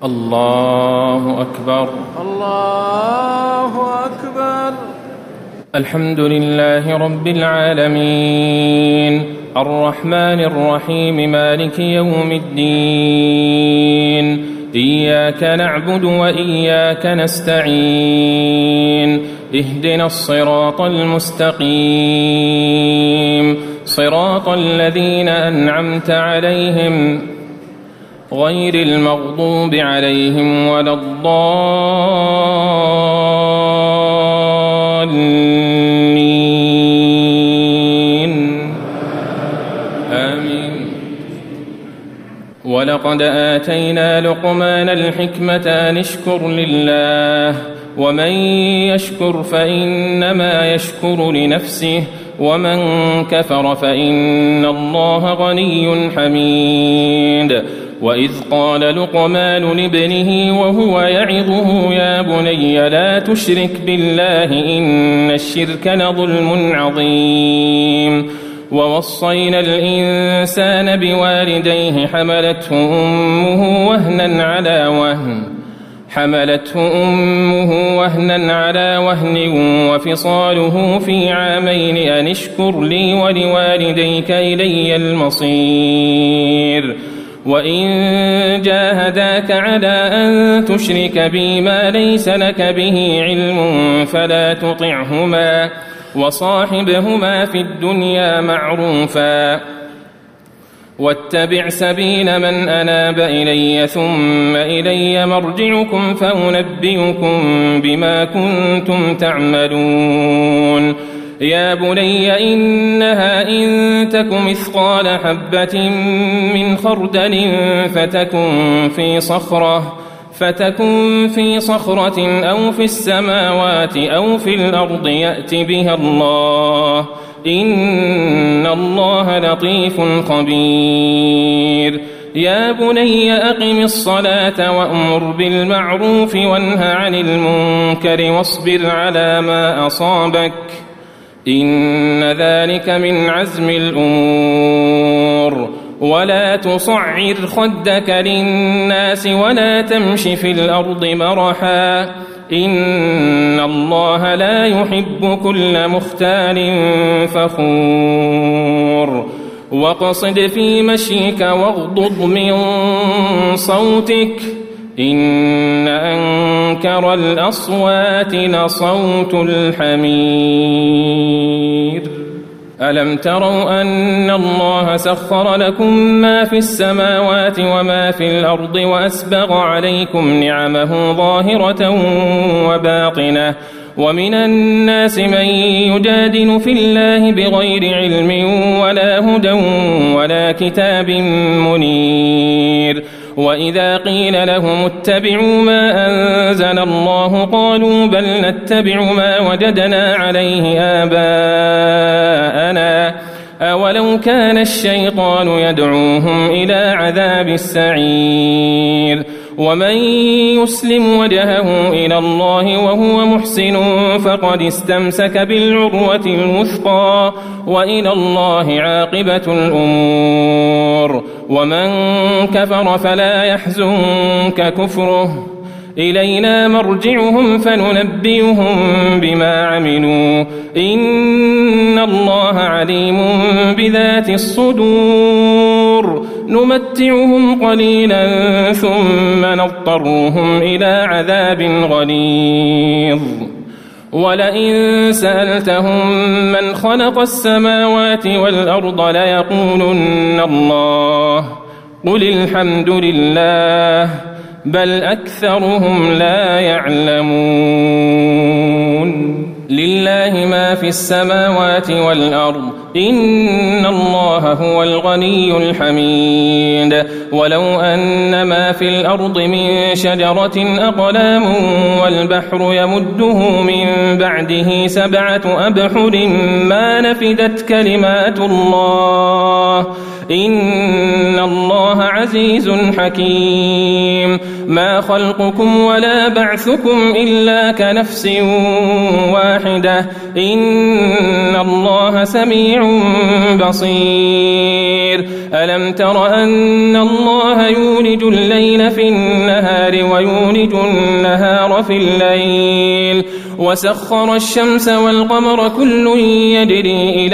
الله أكبر. الله أكبر. الحمد لله رب العالمين الرحمن الرحيم مالك يوم الدين إياك نعبد وإياك نستعين اهدنا الصراط المستقيم صراط الذين أنعمت عليهم غير المغضوب عليهم ولا الضالين آمين. ولقد آتينا لقمان الحكمة أن اشكر لله ومن يشكر فإنما يشكر لنفسه ومن كفر فإن الله غني حميد. وإذ قال لقمان لابنه وهو يعظه يا بني لا تشرك بالله إن الشرك لظلم عظيم. ووصينا الإنسان بوالديه حملته أمه وهنا على وهن وفصاله في عامين أن اشكر لي ولوالديك إلي المصير. وإن جاهداك على أن تشرك بي ما ليس لك به علم فلا تطعهما وصاحبهما في الدنيا معروفا واتبع سبيل من أناب إلي ثم إلي مرجعكم فأنبئكم بما كنتم تعملون. يا بني إنها إن تك مثقال حبة من خردل فتكن في صخرة أو في السماوات أو في الأرض يأت بها الله إن الله لطيف خبير. يا بني أقم الصلاة وأمر بالمعروف وانه عن المنكر واصبر على ما أصابك إن ذلك من عزم الأمور. ولا تصعر خدك للناس ولا تمش في الأرض مرحا إن الله لا يحب كل مختال فخور. واقصد في مشيك واغضض من صوتك إن أنكر الأصوات لصوت الحمير. ألم تروا أن الله سخر لكم ما في السماوات وما في الأرض وأسبغ عليكم نعمه ظاهرة وباطنة ومن الناس من يجادل في الله بغير علم ولا هدى ولا كتاب منير. وإذا قيل لهم اتبعوا ما أنزل الله قالوا بل نتبع ما وجدنا عليه آباءنا أولو كان الشيطان يدعوهم إلى عذاب السعير. ومن يسلم وجهه إلى الله وهو محسن فقد استمسك بالعروة الوثقى وإلى الله عاقبة الأمور. ومن كفر فلا يحزنك كفره إلينا مرجعهم فننبئهم بما عملوا إن الله عليم بذات الصدور. نمتعهم قليلا ثم نضطرهم إلى عذاب غليظ. ولئن سألتهم من خلق السماوات والأرض ليقولن الله قل الحمد لله بل أكثرهم لا يعلمون. لله ما في السماوات والأرض إن الله هو الغني الحميد. ولو أن ما في الأرض من شجرة أقلام والبحر يمده من بعده 7 أبحر ما نفدت كلمات الله إن الله عزيز حكيم. ما خلقكم ولا بعثكم إلا كنفس واحدة إن الله سميع بصير. ألم تر أن الله يولج الليل في النهار ويولج النهار في الليل وسخر الشمس والقمر كل يجري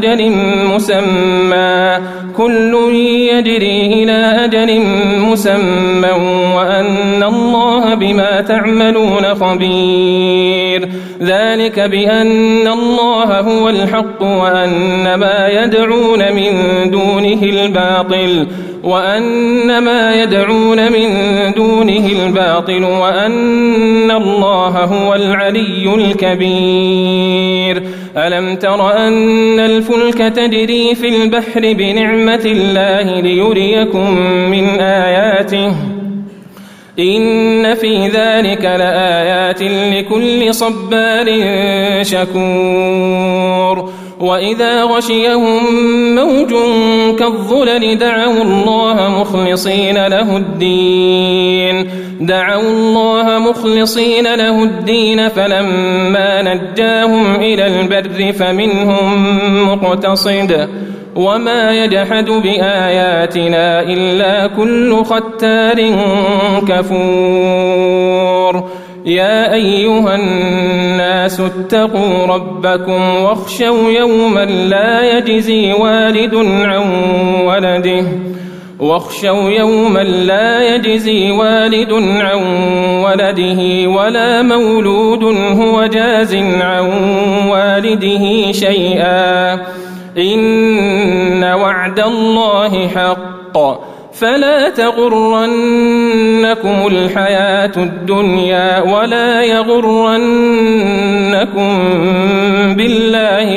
إلى أجل مسمى وأن الله بما تعملون خبير ذلك بأن الله هو الحق وأن ما يدعون من دونه الباطل وأن الله هو العلي الكبير ألم تر أن الفلك تجري في البحر بنعمة الله ليريكم من آياته إن في ذلك لآيات لكل صبار شكور وإذا غشيهم موج كالظلل دعوا الله مخلصين له الدين فلما نجاهم إلى البر فمنهم مقتصد وما يجحد بآياتنا إلا كل ختار كفور يا أيها الناس اتقوا ربكم واخشوا يوما لا يجزي والد عن ولده ولا مولود هو جاز عن والده شيئا إن وعد الله حق فلا تغرنكم الحياة الدنيا ولا يغرنكم بالله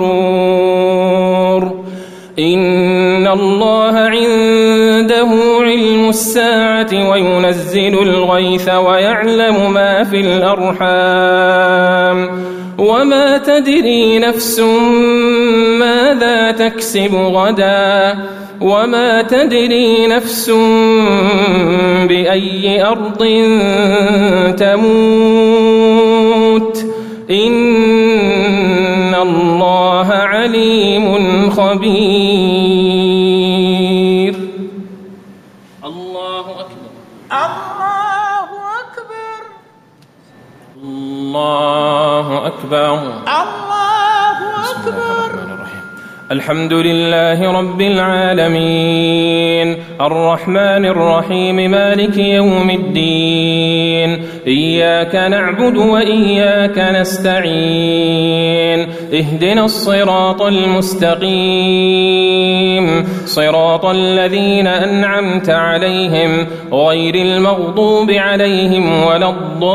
الغرور إن الله عنده علم الساعة وينزل الغيث ويعلم ما في الأرحام وما تدري نفس ماذا تكسب غدا وما تدري نفس بأي أرض تموت إن الله عليم خبير الله أكبر الله أكبر الله أكبر الله أكبر الحمد لله رب العالمين الرحمن الرحيم مالك يوم الدين إياك نعبد وإياك نستعين اهدنا الصراط المستقيم صراط الذين أنعمت عليهم غير المغضوب عليهم ولا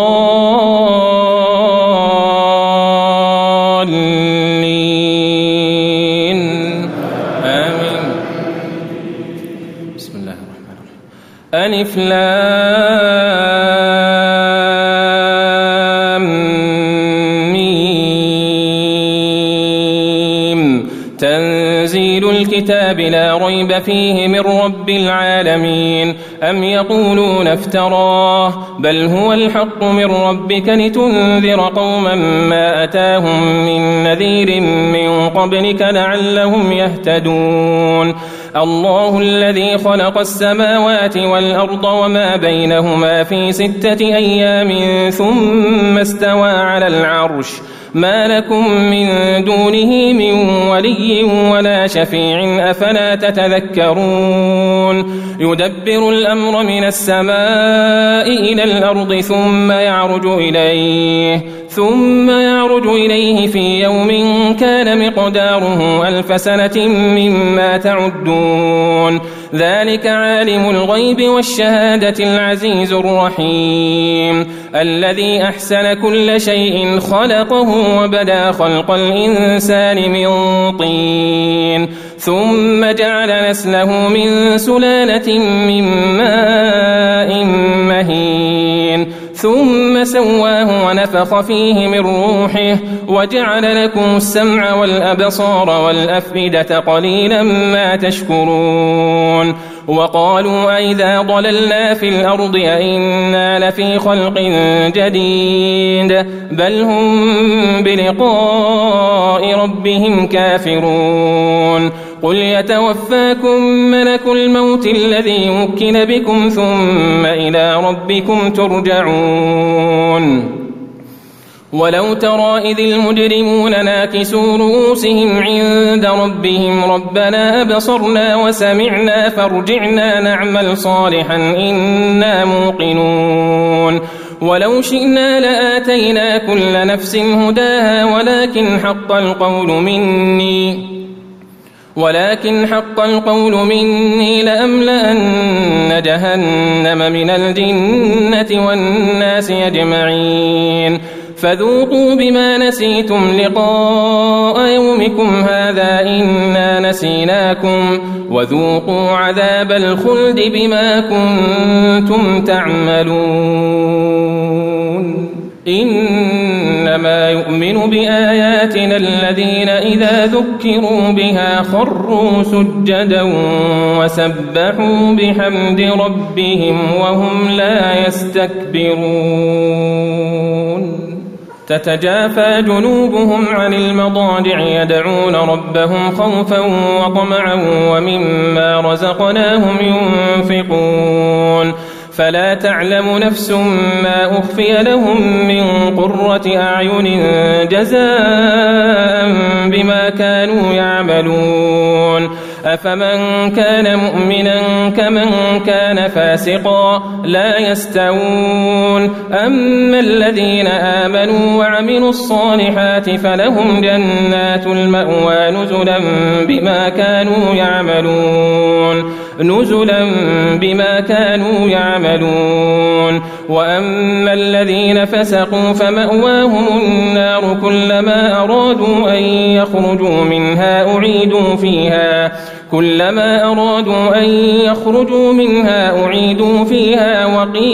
الضالين آمين بسم الله الرحمن الرحيم ألف لام ميم تنزيل الكتاب لا ريب فيه من رب العالمين أم يقولون افتراه بل هو الحق من ربك لتنذر قوما ما أتاهم من نذير من قبلك لعلهم يهتدون الله الذي خلق السماوات والأرض وما بينهما في 6 أيام ثم استوى على العرش ما لكم من دونه من ولي ولا شفيع أفلا تتذكرون يدبر الأمر من السماء إلى الأرض ثم يعرج إليه في يوم كان مقداره 1000 سنة مما تعدون ذلك عالم الغيب والشهادة العزيز الرحيم الذي أحسن كل شيء خلقه وبدأ خلق الإنسان من طين ثم جعل نسله من سلالة من ماء مهين ثم سواه ونفخ فيه من روحه وجعل لكم السمع والأبصار والأفئدة قليلا ما تشكرون وقالوا أئذا ضللنا في الأرض أئنا لفي خلق جديد بل هم بلقاء ربهم كافرون قل يتوفاكم ملك الموت الذي وكل بكم ثم إلى ربكم ترجعون ولو ترى إذ المجرمون ناكسوا رؤوسهم عند ربهم ربنا أبصرنا وسمعنا فارجعنا نعمل صالحا إنا موقنون ولو شئنا لآتينا كل نفس هداها ولكن حق القول مني لأملأن جهنم من الجنة والناس أجمعين فذوقوا بما نسيتم لقاء يومكم هذا إنا نسيناكم وذوقوا عذاب الخلد بما كنتم تعملون إنما يؤمن بآياتنا الذين إذا ذكروا بها خروا سجدا وسبحوا بحمد ربهم وهم لا يستكبرون تتجافى جنوبهم عن المضاجع يدعون ربهم خوفا وطمعا ومما رزقناهم ينفقون فلا تعلم نفس ما أخفي لهم من قرة أعين جزاء بما كانوا يعملون أفمن كان مؤمنا كمن كان فاسقا لا يستوون أما الذين آمنوا وعملوا الصالحات فلهم جنات المأوى نزلا بما كانوا يعملون وأما الذين فسقوا فمأواهم النار كلما أرادوا أن يخرجوا منها أعيدوا فيها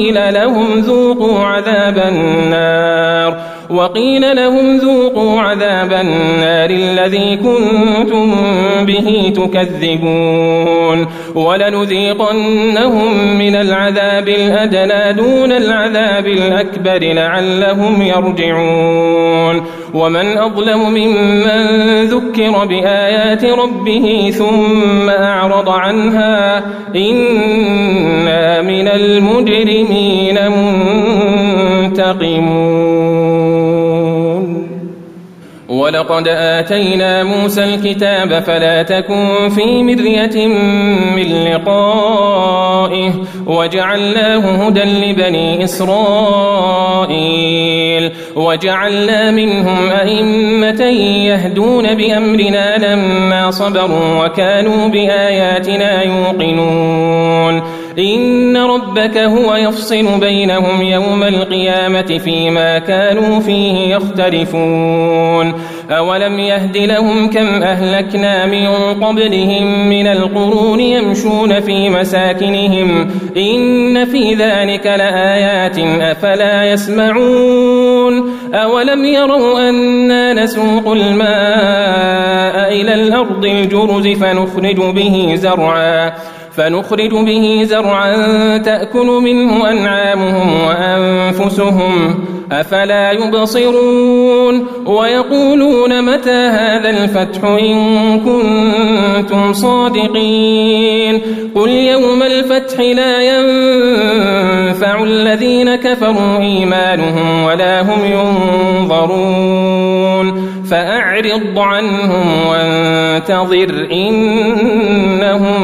وقيل لهم ذوقوا عذاب النار الذي كنتم به تكذبون ولنذيقنهم من العذاب الأدنى دون العذاب الأكبر لعلهم يرجعون ومن أظلم ممن ذكر بآيات ربه ثم أعرض عنها إنا من المجرمين منتقمون ولقد آتينا موسى الكتاب فلا تكن في مرية من لقائه وجعلناه هدى لبني إسرائيل وجعلنا منهم أئمة يهدون بأمرنا لما صبروا وكانوا بآياتنا يوقنون إن ربك هو يفصل بينهم يوم القيامة فيما كانوا فيه يختلفون أولم يهد لهم كم أهلكنا من قبلهم من القرون يمشون في مساكنهم إن في ذلك لآيات أفلا يسمعون أولم يروا أنا نسوق الماء إلى الأرض الجرز فنخرج به زرعا تأكل منه أنعامهم وأنفسهم أفلا يبصرون ويقولون متى هذا الفتح إن كنتم صادقين قل يوم الفتح لا ينفع الذين كفروا إيمانهم ولا هم ينظرون فأعرض عنهم وانتظر إنهم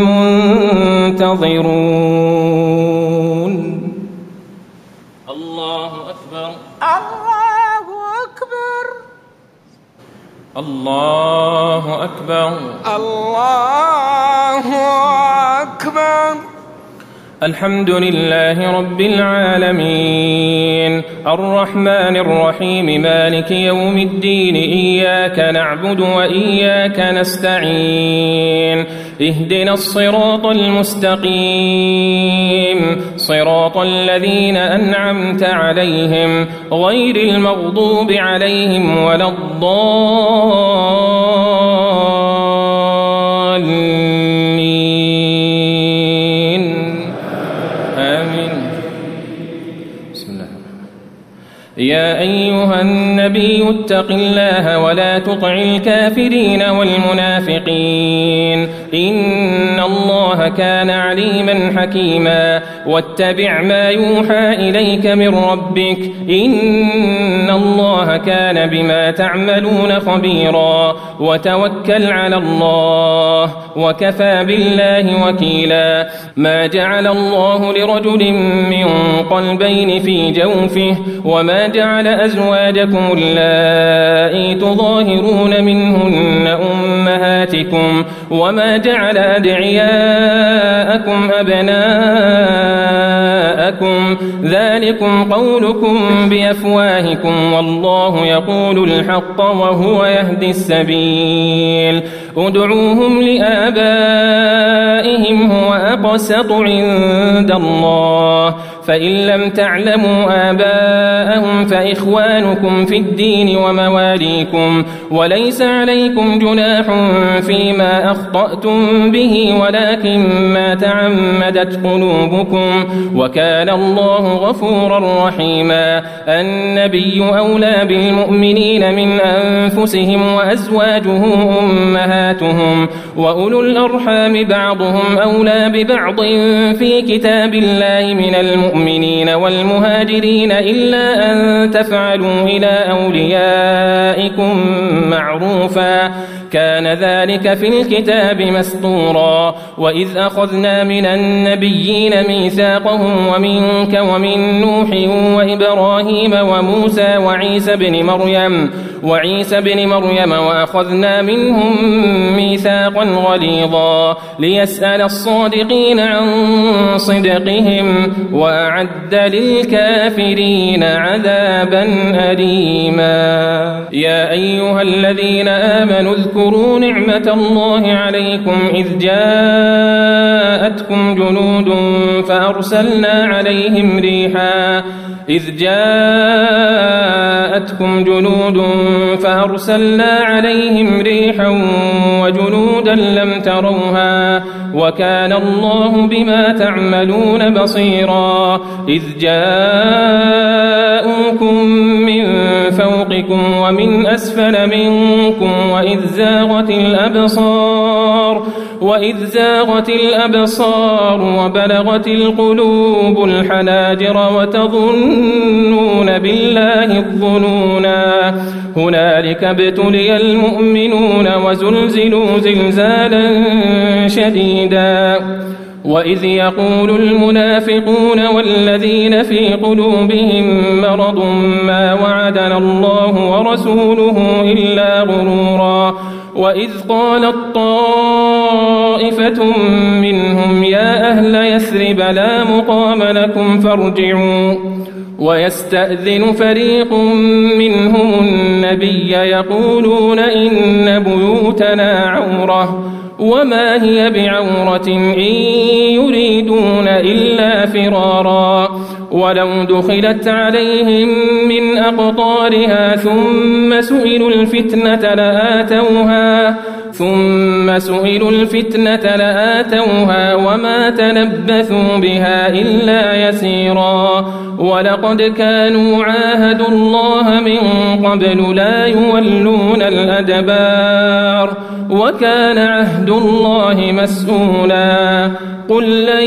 منتظرون الله أكبر الله أكبر الله أكبر الله أكبر الحمد لله رب العالمين الرحمن الرحيم مالك يوم الدين إياك نعبد وإياك نستعين اهدنا الصراط المستقيم صراط الذين أنعمت عليهم غير المغضوب عليهم ولا الضالين آمين. بسم الله الرحمن الرحيم يا أيها النبي اتق الله ولا تطع الكافرين والمنافقين إن الله كان عليما حكيما واتبع ما يوحى إليك من ربك إن الله كان بما تعملون خبيرا وتوكل على الله وكفى بالله وكيلا ما جعل الله لرجل من قلبين في جوفه وما جعل أزواجكم اللائي تظاهرون منهن أمهاتكم وما جعل أدعياءكم أبناءكم ذلكم قولكم بأفواهكم والله يقول الحق وهو يهدي السبيل ادعوهم لآبائهم هو أقسط عند الله فإن لم تعلموا آباءهم فإخوانكم في الدين ومواليكم وليس عليكم جناح فيما أخطأتم به ولكن ما تعمدت قلوبكم وكان الله غفورا رحيما النبي أولى بالمؤمنين من أنفسهم وأزواجه أمهاتهم وأولو الأرحام بعضهم أولى ببعض في كتاب الله من المؤمنين والمهاجرين إلا أن تفعلوا إلى أوليائكم معروفا كان ذلك في الكتاب مسطورا وإذ أخذنا من النبيين ميثاقهم ومنك ومن نوح وإبراهيم وموسى وعيسى بن مريم وأخذنا منهم ميثاقا غليظا ليسأل الصادقين عن صدقهم وأعد للكافرين عذابا أليما يا أيها الذين آمنوا اذكروا نعمة الله عليكم إذ جاءتكم جنود فأرسلنا عليهم ريحا وجنودا لم تروها وكان الله بما تعملون بصيرا إذ جاءوكم من فوقكم ومن أسفل منكم وإذ زاغت الأبصار وبلغت القلوب الحناجر وتظنون بالله الظنونا هنالك ابتلي المؤمنون وزلزلوا زلزالا شديدا وإذ يقول المنافقون والذين في قلوبهم مرض ما وعدنا الله ورسوله إلا غرورا وإذ قالت طائفة منهم يا أهل يثرب لا مقام لكم فارجعوا ويستأذن فريق منهم النبي يقولون إن بيوتنا عورة وما هي بعورة إن يريدون إلا فرارا ولو دخلت عليهم من أقطارها ثم سئلوا الفتنة لآتوها وما تلبثوا بها إلا يسيرا ولقد كانوا عاهدوا الله من قبل لا يولون الأدبار وكان عهد الله مسؤولا قل لن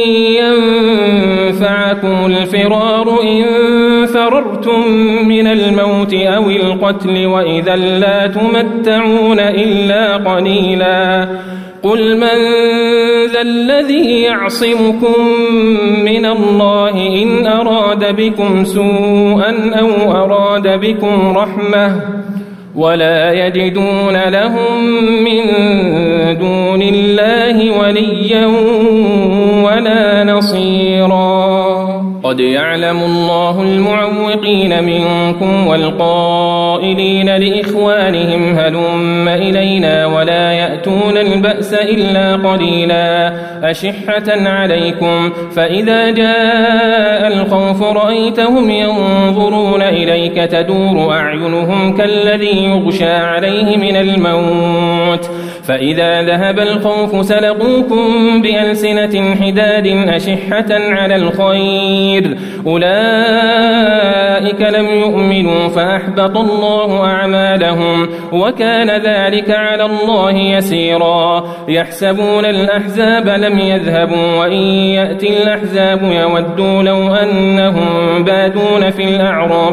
ينفعكم الفرار إن فررتم من الموت أو القتل وإذا لا تمتعون إلا قليلا قل من ذا الذي يعصمكم من الله إن أراد بكم سوءا أو أراد بكم رحمة ولا يجدون لهم من دون الله وليا ولا نصيرا قد يعلم الله المعوقين منكم والقائلين لإخوانهم هلم إلينا ولا يأتون البأس إلا قليلا أشحة عليكم فإذا جاء الخوف رأيتهم ينظرون إليك تدور أعينهم كالذي يغشى عليه من الموت فإذا ذهب الخوف سلقوكم بألسنة حداد أشحة على الخير أولئك لم يؤمنوا فأحبط الله أعمالهم وكان ذلك على الله يسيرا يحسبون الأحزاب لم يذهبوا وإن يأتي الأحزاب يودوا لو أنهم بادون في الأعراب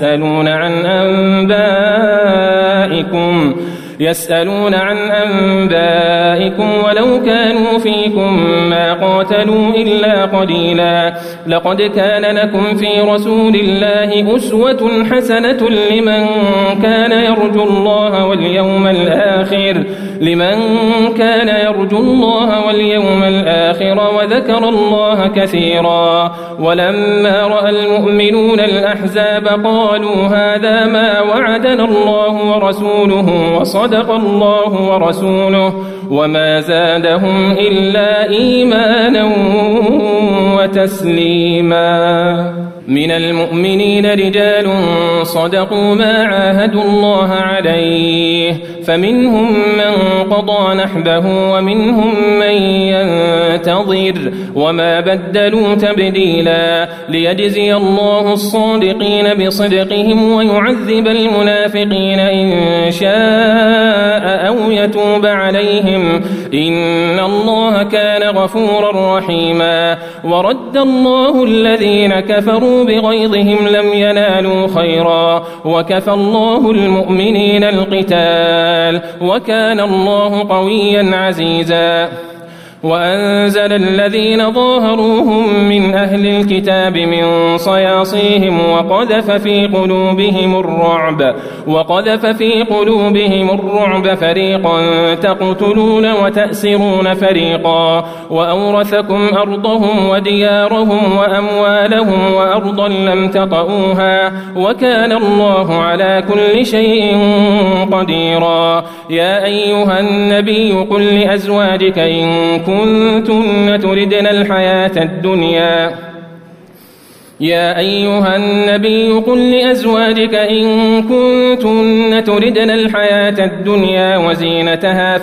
يسألون عن أنبائكم ولو كانوا فيكم ما قاتلوا إلا قليلا لقد كان لكم في رسول الله أسوة حسنة لمن كان يرجو الله واليوم الآخر وذكر الله كثيرا ولما رأى المؤمنون الأحزاب قالوا هذا ما وعدنا الله ورسوله وصدق الله ورسوله وما زادهم إلا إيمانا وتسليما من المؤمنين رجال صدقوا ما عاهدوا الله عليه فمنهم من قضى نحبه ومنهم من ينتظر وما بدلوا تبديلا ليجزي الله الصادقين بصدقهم ويعذب المنافقين إن شاء أو يتوب عليهم إن الله كان غفورا رحيما ورد الله الذين كفروا بغيظهم لم ينالوا خيرا وكفى الله المؤمنين القتال وكان الله قويا عزيزا وأنزل الذين ظاهروهم من أهل الكتاب من صياصيهم وقذف في قلوبهم الرعب فريقا تقتلون وتأسرون فريقا وأورثكم أرضهم وديارهم وأموالهم وأرضا لم تطئوها وكان الله على كل شيء قديرا يا أيها النبي قل لأزواجك إن كنتن تردن الحياة الدنيا وزينتها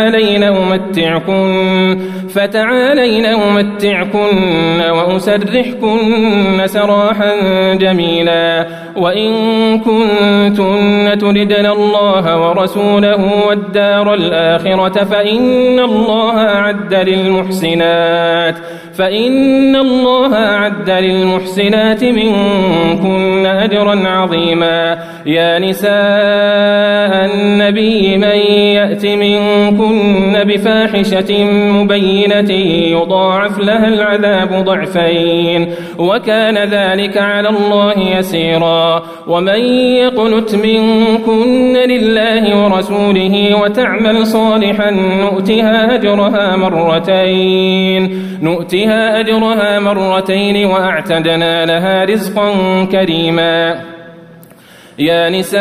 فتعالين أمتعكن وأسرحكن سراحا جميلا وإن كنتن تردن الله ورسوله والدار الآخرة فإن الله أعد للمحسنات منكن أجرا عظيما يا نساء النبي من يأت منكن بفاحشة مبينة يضاعف لها العذاب ضعفين وكان ذلك على الله يسيرا ومن يقنت منكن لله ورسوله وتعمل صالحا نؤتها أجرها مرتين وأعتدنا لها رزقا كريما يا نساء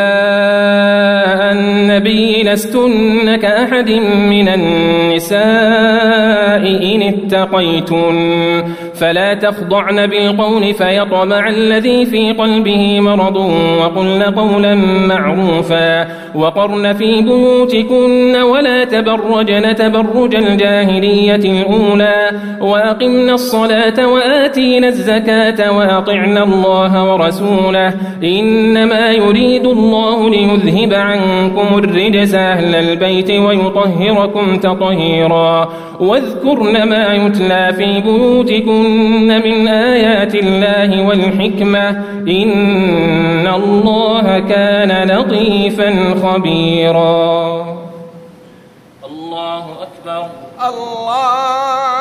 النبي لستن كأحد من النساء إن اتقيتن فلا تخضعن بالقول فيطمع الذي في قلبه مرض وقلن قولا معروفا وقرن في بيوتكن ولا تبرجن تبرج الجاهلية الأولى وأقمن الصلاة وآتينا الزكاة وأطعن الله ورسوله إنما يريد الله ليذهب عنكم الرجس أهل البيت ويطهركم تطهيرا واذكرن ما يتلى في بيوتكن من آيات الله والحكمة إن الله كان لطيفا خبيرا الله أكبر. الله